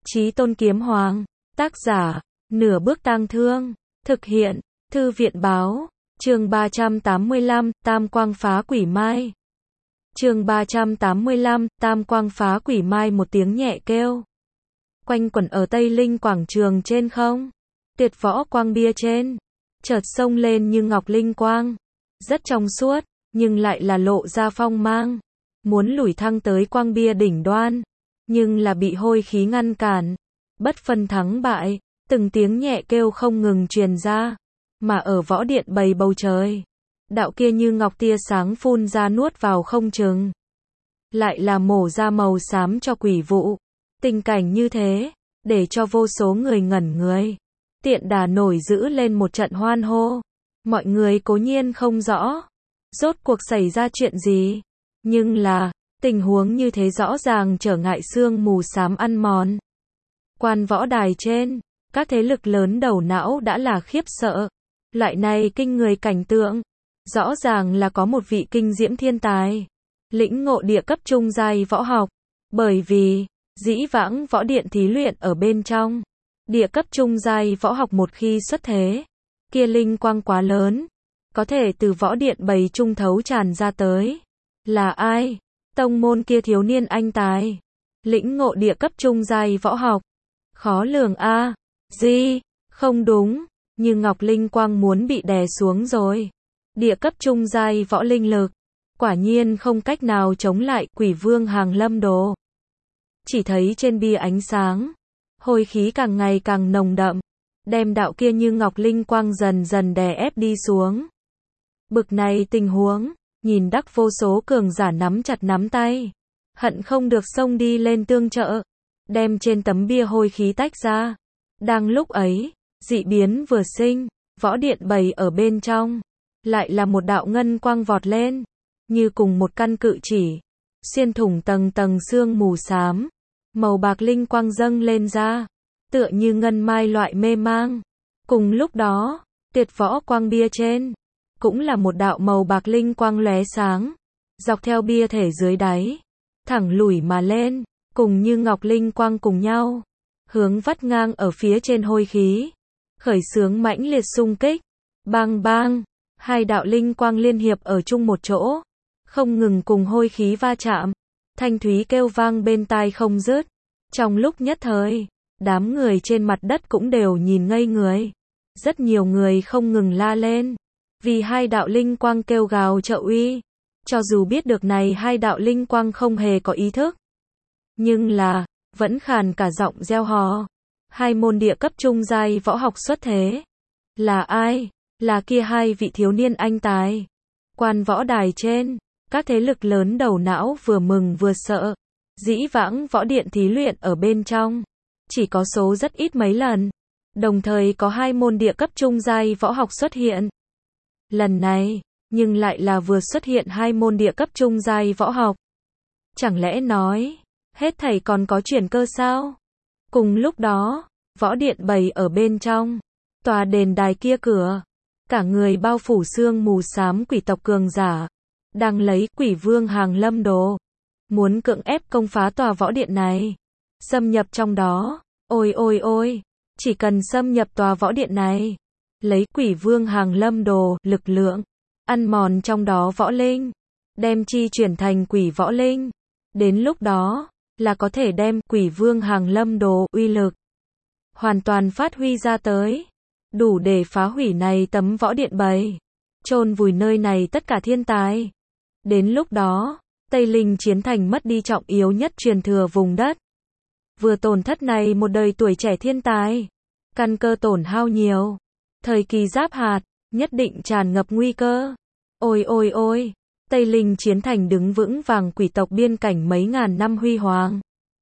Chí Tôn Kiếm Hoàng, tác giả, Nửa Bước Tang Thương, thực hiện, Thư viện báo, chương 385, Tam Quang Phá Quỷ Mai. Chương 385, Tam Quang Phá Quỷ Mai. Một tiếng nhẹ kêu quanh quẩn ở Tây Linh quảng trường trên không. Tuyệt võ quang bia trên, chợt xông lên như ngọc linh quang, rất trong suốt, nhưng lại là lộ ra phong mang, muốn lủi thăng tới quang bia đỉnh đoan, nhưng là bị hôi khí ngăn cản. Bất phân thắng bại, từng tiếng nhẹ kêu không ngừng truyền ra, mà ở võ điện bầy bầu trời, đạo kia như ngọc tia sáng phun ra nuốt vào không chừng, lại là mổ ra màu xám cho quỷ vụ. Tình cảnh như thế, để cho vô số người ngẩn người. Tiện đà nổi giữ lên một trận hoan hô. Mọi người cố nhiên không rõ rốt cuộc xảy ra chuyện gì, nhưng là tình huống như thế rõ ràng trở ngại sương mù xám ăn mòn. Quan võ đài trên, các thế lực lớn đầu não đã là khiếp sợ. Loại này kinh người cảnh tượng, rõ ràng là có một vị kinh diễm thiên tài, lĩnh ngộ địa cấp trung giai võ học. Bởi vì dĩ vãng võ điện thí luyện ở bên trong, địa cấp trung giai võ học một khi xuất thế, kia linh quang quá lớn, có thể từ võ điện bầy trung thấu tràn ra tới. Là ai? Tông môn kia thiếu niên anh tài, lĩnh ngộ địa cấp trung giai võ học. Khó lường a. Gì? Không đúng, như ngọc linh quang muốn bị đè xuống rồi. Địa cấp trung giai võ linh lực, quả nhiên không cách nào chống lại Quỷ Vương Hàng Lâm Đồ. Chỉ thấy trên bia ánh sáng, hôi khí càng ngày càng nồng đậm, đem đạo kia như ngọc linh quang dần dần đè ép đi xuống. Bực này tình huống, nhìn đắc vô số cường giả nắm chặt nắm tay, hận không được xông đi lên tương trợ, đem trên tấm bia hôi khí tách ra. Đang lúc ấy, dị biến vừa sinh, võ điện bầy ở bên trong, lại là một đạo ngân quang vọt lên, như cùng một căn cự chỉ, xuyên thủng tầng tầng sương mù xám, màu bạc linh quang dâng lên ra, tựa như ngân mai loại mê mang. Cùng lúc đó, tuyệt võ quang bia trên, cũng là một đạo màu bạc linh quang lóe sáng, dọc theo bia thể dưới đáy, thẳng lủi mà lên, cùng như ngọc linh quang cùng nhau, hướng vắt ngang ở phía trên hôi khí, khởi xướng mãnh liệt xung kích. Bang bang, hai đạo linh quang liên hiệp ở chung một chỗ, không ngừng cùng hôi khí va chạm, thanh thúy kêu vang bên tai không dứt. Trong lúc nhất thời, đám người trên mặt đất cũng đều nhìn ngây người. Rất nhiều người không ngừng la lên, vì hai đạo linh quang kêu gào trợ uy. Cho dù biết được này hai đạo linh quang không hề có ý thức, nhưng là vẫn khàn cả giọng reo hò. Hai môn địa cấp trung giai võ học xuất thế. Là ai? Là kia hai vị thiếu niên anh tài. Quan võ đài trên, các thế lực lớn đầu não vừa mừng vừa sợ. Dĩ vãng võ điện thí luyện ở bên trong, chỉ có số rất ít mấy lần, đồng thời có hai môn địa cấp trung giai võ học xuất hiện. Lần này, nhưng lại là vừa xuất hiện hai môn địa cấp trung giai võ học. Chẳng lẽ nói, hết thảy còn có chuyển cơ sao? Cùng lúc đó, võ điện bầy ở bên trong, tòa đền đài kia cửa, cả người bao phủ sương mù xám quỷ tộc cường giả, đang lấy Quỷ Vương Hàng Lâm Đồ, muốn cưỡng ép công phá tòa võ điện này, xâm nhập trong đó. Ôi ôi ôi, chỉ cần xâm nhập tòa võ điện này, lấy Quỷ Vương Hàng Lâm Đồ lực lượng, ăn mòn trong đó võ linh, đem chi chuyển thành quỷ võ linh. Đến lúc đó, là có thể đem Quỷ Vương Hàng Lâm Đồ uy lực hoàn toàn phát huy ra tới, đủ để phá hủy này tấm võ điện bầy, chôn vùi nơi này tất cả thiên tài. Đến lúc đó, Tây Linh chiến thành mất đi trọng yếu nhất truyền thừa vùng đất, vừa tổn thất này một đời tuổi trẻ thiên tài, căn cơ tổn hao nhiều, thời kỳ giáp hạt nhất định tràn ngập nguy cơ. Ôi ôi ôi, Tây Linh chiến thành đứng vững vàng quỷ tộc biên cảnh mấy ngàn năm huy hoàng,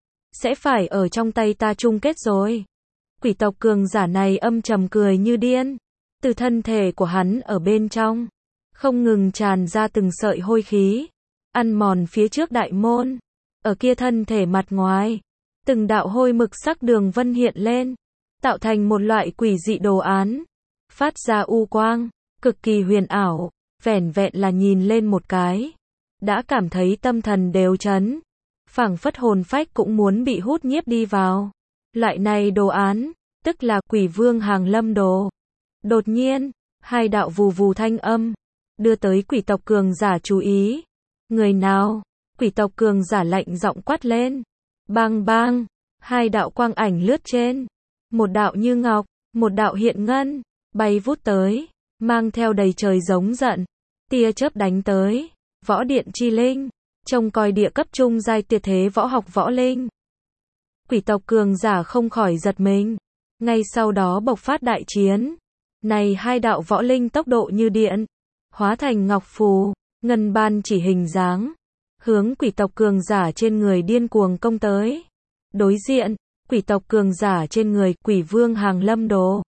sẽ phải ở trong tay ta chung kết rồi. Quỷ tộc cường giả này âm trầm cười như điên, từ thân thể của hắn ở bên trong, không ngừng tràn ra từng sợi hôi khí, ăn mòn phía trước đại môn. Ở kia thân thể mặt ngoài, từng đạo hôi mực sắc đường vân hiện lên, tạo thành một loại quỷ dị đồ án, phát ra u quang, cực kỳ huyền ảo, vẻn vẹn là nhìn lên một cái, đã cảm thấy tâm thần đều chấn, phảng phất hồn phách cũng muốn bị hút nhiếp đi vào. Loại này đồ án, tức là quỷ vương hàng lâm đồ. Đột nhiên, hai đạo vù vù thanh âm, đưa tới quỷ tộc cường giả chú ý. Người nào? Quỷ tộc cường giả lạnh giọng quát lên. Bang bang, hai đạo quang ảnh lướt trên. Một đạo như ngọc, một đạo hiện ngân, bay vút tới, mang theo đầy trời giống giận. Tia chớp đánh tới, võ điện chi linh, trông coi địa cấp trung giai tuyệt thế võ học võ linh. Quỷ tộc cường giả không khỏi giật mình, ngay sau đó bộc phát đại chiến. Này hai đạo võ linh tốc độ như điện, hóa thành ngọc phù, ngân ban chỉ hình dáng, hướng quỷ tộc cường giả trên người điên cuồng công tới. Đối diện, quỷ tộc cường giả trên người quỷ vương hàng lâm đồ,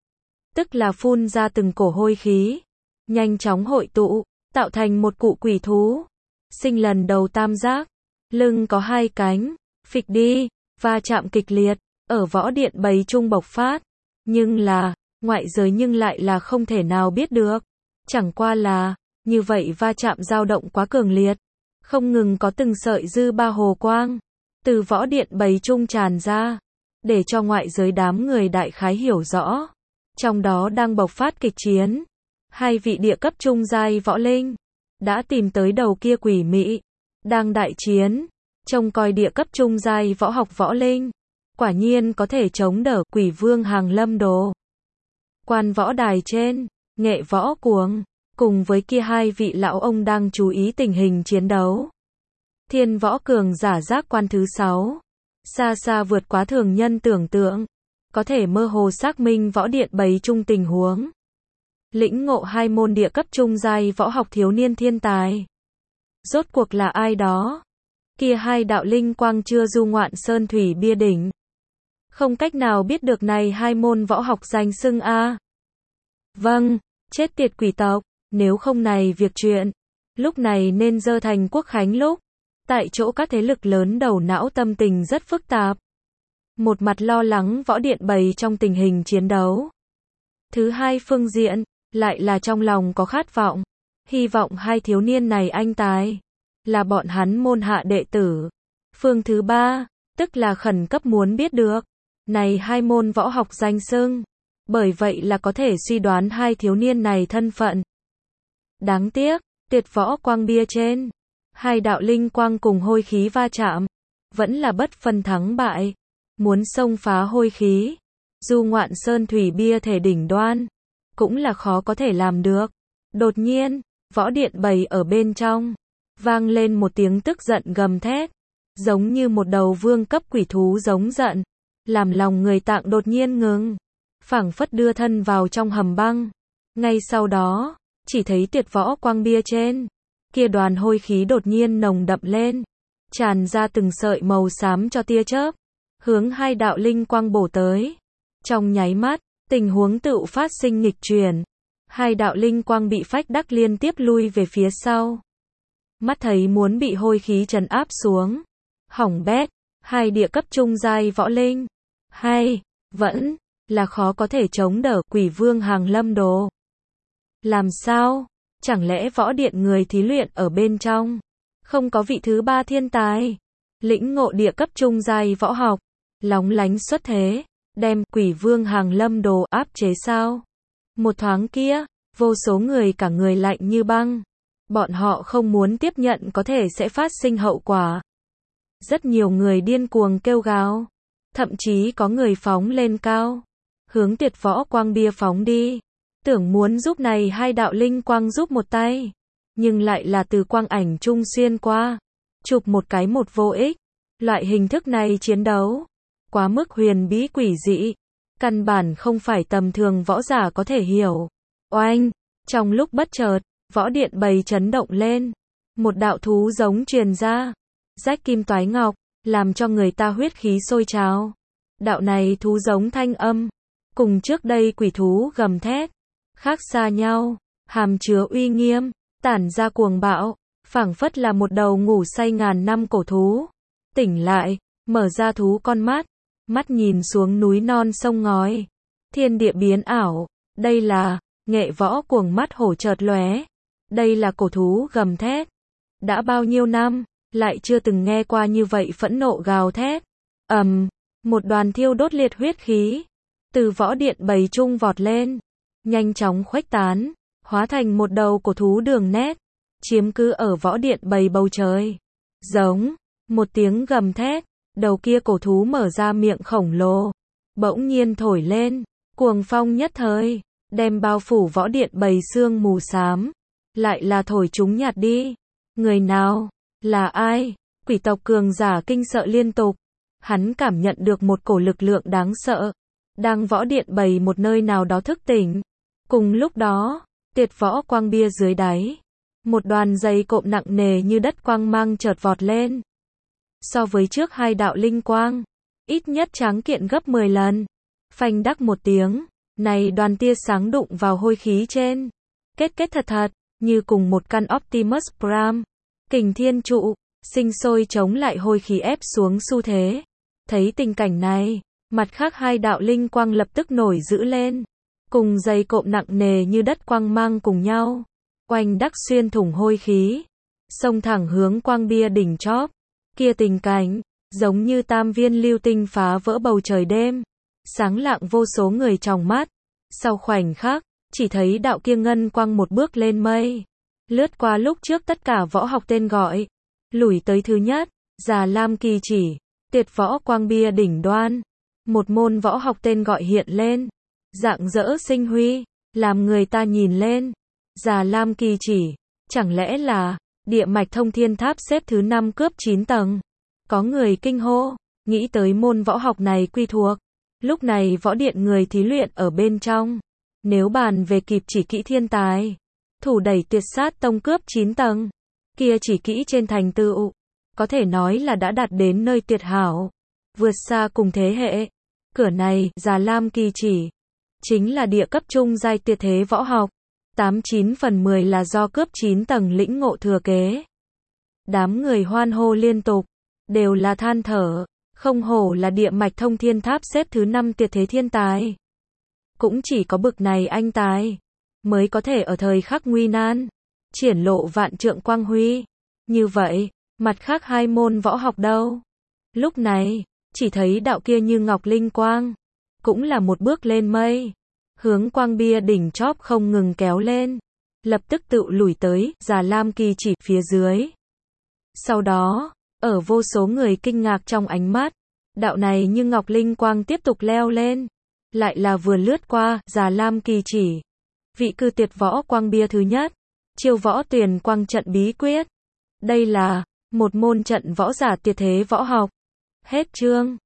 tức là phun ra từng cổ hôi khí, nhanh chóng hội tụ, tạo thành một cụ quỷ thú. Sinh lần đầu tam giác, lưng có hai cánh, phịch đi, va chạm kịch liệt, ở võ điện bầy trung bộc phát. Nhưng là, ngoại giới nhưng lại là không thể nào biết được. Chẳng qua là, như vậy va chạm dao động quá cường liệt. Không ngừng có từng sợi dư ba hồ quang, từ võ điện bầy trung tràn ra, để cho ngoại giới đám người đại khái hiểu rõ. Trong đó đang bộc phát kịch chiến. Hai vị địa cấp trung giai võ linh, đã tìm tới đầu kia quỷ mị, đang đại chiến, trông coi địa cấp trung giai võ học võ linh, quả nhiên có thể chống đỡ quỷ vương hàng lâm đồ. Quan võ đài trên, Nghệ Võ Cuồng, cùng với kia hai vị lão ông đang chú ý tình hình chiến đấu. Thiên võ cường giả giác quan thứ 6, xa xa vượt quá thường nhân tưởng tượng, có thể mơ hồ xác minh võ điện bầy trung tình huống. Lĩnh ngộ hai môn địa cấp trung giai võ học thiếu niên thiên tài. Rốt cuộc là ai đó? Kia hai đạo linh quang chưa du ngoạn sơn thủy bia đỉnh. Không cách nào biết được này hai môn võ học danh xưng a. Vâng, chết tiệt quỷ tộc, nếu không này việc chuyện, lúc này nên dơ thành quốc khánh lúc. Tại chỗ các thế lực lớn đầu não tâm tình rất phức tạp. Một mặt lo lắng võ điện bầy trong tình hình chiến đấu. Thứ hai phương diện, lại là trong lòng có khát vọng, hy vọng hai thiếu niên này anh tài, là bọn hắn môn hạ đệ tử. Phương thứ ba, tức là khẩn cấp muốn biết được, này hai môn võ học danh xưng, bởi vậy là có thể suy đoán hai thiếu niên này thân phận. Đáng tiếc, tuyệt võ quang bia trên, hai đạo linh quang cùng hôi khí va chạm, vẫn là bất phân thắng bại, muốn xông phá hôi khí, du ngoạn sơn thủy bia thể đỉnh đoan, cũng là khó có thể làm được. Đột nhiên, võ điện bầy ở bên trong, vang lên một tiếng tức giận gầm thét, giống như một đầu vương cấp quỷ thú giống giận, làm lòng người tạng đột nhiên ngừng, phảng phất đưa thân vào trong hầm băng. Ngay sau đó, chỉ thấy tuyệt võ quang bia trên, kia đoàn hôi khí đột nhiên nồng đậm lên, tràn ra từng sợi màu xám cho tia chớp, hướng hai đạo linh quang bổ tới. Trong nháy mắt, tình huống tự phát sinh nghịch chuyển. Hai đạo linh quang bị phách đắc liên tiếp lui về phía sau. Mắt thấy muốn bị hôi khí trấn áp xuống. Hỏng bét, hai địa cấp trung giai võ linh. Hay, vẫn, là khó có thể chống đỡ quỷ vương hàng lâm đồ. Làm sao? Chẳng lẽ võ điện người thí luyện ở bên trong? Không có vị thứ ba thiên tài. Lĩnh ngộ địa cấp trung giai võ học. Lóng lánh xuất thế. Đem quỷ vương hàng lâm đồ áp chế sao? Một thoáng kia, vô số người cả người lạnh như băng. Bọn họ không muốn tiếp nhận có thể sẽ phát sinh hậu quả. Rất nhiều người điên cuồng kêu gào. Thậm chí có người phóng lên cao. Hướng tuyệt võ quang bia phóng đi. Tưởng muốn giúp này hai đạo linh quang giúp một tay. Nhưng lại là từ quang ảnh trung xuyên qua. Chụp một cái một vô ích. Loại hình thức này chiến đấu quá mức huyền bí quỷ dị, căn bản không phải tầm thường võ giả có thể hiểu. Oanh, trong lúc bất chợt, võ điện bầy chấn động lên, một đạo thú giống truyền ra, rách kim toái ngọc, làm cho người ta huyết khí sôi trào. Đạo này thú giống thanh âm, cùng trước đây quỷ thú gầm thét, khác xa nhau, hàm chứa uy nghiêm, tản ra cuồng bạo, phảng phất là một đầu ngủ say ngàn năm cổ thú. Tỉnh lại, mở ra thú con mắt, mắt nhìn xuống núi non sông ngói, thiên địa biến ảo. Đây là Nghệ Võ Cuồng mắt hổ chợt lóe. Đây là cổ thú gầm thét. Đã bao nhiêu năm, lại chưa từng nghe qua như vậy phẫn nộ gào thét. một đoàn thiêu đốt liệt huyết khí, từ võ điện bầy trung vọt lên, nhanh chóng khuếch tán, hóa thành một đầu cổ thú đường nét, chiếm cứ ở võ điện bầy bầu trời. Giống, một tiếng gầm thét, đầu kia cổ thú mở ra miệng khổng lồ, bỗng nhiên thổi lên, cuồng phong nhất thời, đem bao phủ võ điện bầy sương mù xám, lại là thổi chúng nhạt đi. Người nào? Là ai? Quỷ tộc cường giả kinh sợ liên tục. Hắn cảm nhận được một cổ lực lượng đáng sợ, đang võ điện bầy một nơi nào đó thức tỉnh. Cùng lúc đó, tiệt võ quang bia dưới đáy, một đoàn dày cộm nặng nề như đất quang mang chợt vọt lên. So với trước hai đạo linh quang, ít nhất tráng kiện gấp 10 lần. Phanh đắc một tiếng, này đoàn tia sáng đụng vào hôi khí trên. Kết thật thật, như cùng một căn Optimus Prime, kình thiên trụ, sinh sôi chống lại hôi khí ép xuống xu thế. Thấy tình cảnh này, mặt khác hai đạo linh quang lập tức nổi dữ lên, cùng dày cộm nặng nề như đất quang mang cùng nhau, oanh đắc xuyên thủng hôi khí, xông thẳng hướng quang bia đỉnh chóp. Kia tình cảnh, giống như tam viên lưu tinh phá vỡ bầu trời đêm, sáng lạng vô số người trong mắt. Sau khoảnh khắc, chỉ thấy đạo kia ngân quang một bước lên mây, lướt qua lúc trước tất cả võ học tên gọi, lủi tới thứ nhất, Già Lam Kỳ Chỉ, tiệt võ quang bia đỉnh đoan. Một môn võ học tên gọi hiện lên, rạng rỡ sinh huy, làm người ta nhìn lên. Già Lam Kỳ Chỉ, chẳng lẽ là địa mạch thông thiên tháp xếp thứ 5 cướp 9 tầng? Có người kinh hô, nghĩ tới môn võ học này quy thuộc. Lúc này võ điện người thí luyện ở bên trong, nếu bàn về kịp chỉ kỹ thiên tài, thủ đẩy tuyệt sát tông cướp 9 tầng, kia chỉ kỹ trên thành tựu, có thể nói là đã đạt đến nơi tuyệt hảo, vượt xa cùng thế hệ. Cửa này, Già Lam Kỳ Chỉ, chính là địa cấp trung giai tuyệt thế võ học, 89 phần 10 là do cướp 9 tầng lĩnh ngộ thừa kế. Đám người hoan hô liên tục, đều là than thở, không hổ là địa mạch thông thiên tháp xếp thứ 5 tuyệt thế thiên tài. Cũng chỉ có bực này anh tài, mới có thể ở thời khắc nguy nan, triển lộ vạn trượng quang huy. Như vậy, mặt khác hai môn võ học đâu? Lúc này, chỉ thấy đạo kia như ngọc linh quang, cũng là một bước lên mây, hướng quang bia đỉnh chóp không ngừng kéo lên, lập tức tự lủi tới Già Lam Kỳ Chỉ phía dưới. Sau đó, ở vô số người kinh ngạc trong ánh mắt, đạo này như ngọc linh quang tiếp tục leo lên, lại là vừa lướt qua Già Lam Kỳ Chỉ, vị cư tiệt võ quang bia thứ nhất, chiêu võ tuyền quang trận bí quyết. Đây là một môn trận võ giả tuyệt thế võ học. Hết chương.